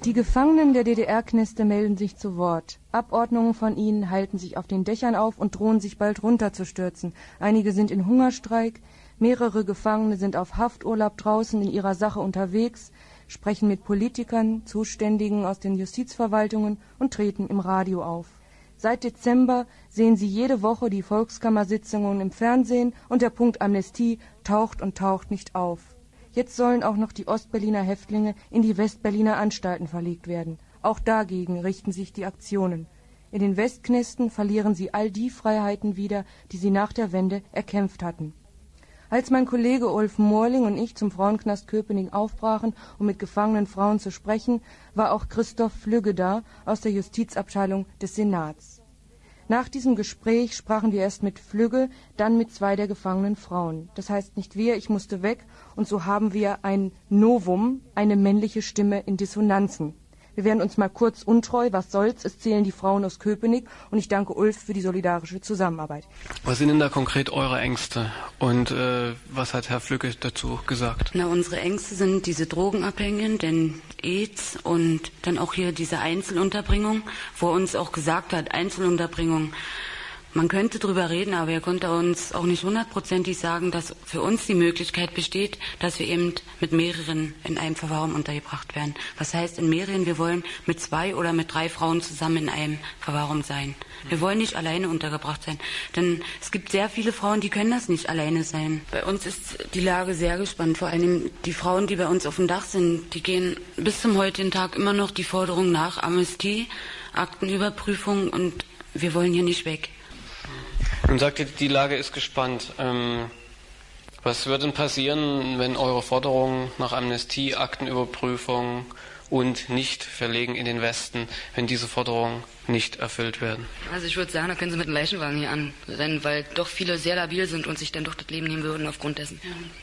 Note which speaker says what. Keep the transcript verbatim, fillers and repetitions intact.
Speaker 1: Die Gefangenen der D D R-Kneste melden sich zu Wort. Abordnungen von ihnen halten sich auf den Dächern auf und drohen sich bald runterzustürzen. Einige sind in Hungerstreik, mehrere Gefangene sind auf Hafturlaub draußen in ihrer Sache unterwegs, sprechen mit Politikern, Zuständigen aus den Justizverwaltungen und treten im Radio auf. Seit Dezember sehen sie jede Woche die Volkskammersitzungen im Fernsehen und der Punkt Amnestie taucht und taucht nicht auf. Jetzt sollen auch noch die Ostberliner Häftlinge in die Westberliner Anstalten verlegt werden. Auch dagegen richten sich die Aktionen. In den Westknästen verlieren sie all die Freiheiten wieder, die sie nach der Wende erkämpft hatten. Als mein Kollege Ulf Mohrling und ich zum Frauenknast Köpenick aufbrachen, um mit gefangenen Frauen zu sprechen, war auch Christoph Flügge da aus der Justizabteilung des Senats. Nach diesem Gespräch sprachen wir erst mit Flügge, dann mit zwei der gefangenen Frauen. Das heißt nicht wir, ich musste weg, und so haben wir ein Novum, eine männliche Stimme in Dissonanzen. Wir werden uns mal kurz untreu, was soll's, es zählen die Frauen aus Köpenick, und ich danke Ulf für die solidarische Zusammenarbeit.
Speaker 2: Was sind denn da konkret eure Ängste und äh, was hat Herr Flügge dazu gesagt?
Speaker 3: Na, unsere Ängste sind diese Drogenabhängigen, den AIDS und dann auch hier diese Einzelunterbringung, wo er uns auch gesagt hat, Einzelunterbringung. Man könnte drüber reden, aber er konnte uns auch nicht hundertprozentig sagen, dass für uns die Möglichkeit besteht, dass wir eben mit mehreren in einem Verwahrraum untergebracht werden. Was heißt in mehreren? Wir wollen mit zwei oder mit drei Frauen zusammen in einem Verwahrraum sein. Wir wollen nicht alleine untergebracht sein, denn es gibt sehr viele Frauen, die können das nicht alleine sein. Bei uns ist die Lage sehr gespannt, vor allem die Frauen, die bei uns auf dem Dach sind, die gehen bis zum heutigen Tag immer noch die Forderung nach Amnestie, Aktenüberprüfung, und wir wollen hier nicht weg.
Speaker 2: Nun sagt ihr, die Lage ist gespannt. Ähm, was wird denn passieren, wenn eure Forderungen nach Amnestie, Aktenüberprüfung und nicht verlegen in den Westen, wenn diese Forderungen nicht erfüllt werden?
Speaker 4: Also ich würde sagen, da können Sie mit dem Leichenwagen hier anrennen, weil doch viele sehr labil sind und sich dann doch das Leben nehmen würden aufgrund dessen. Ja.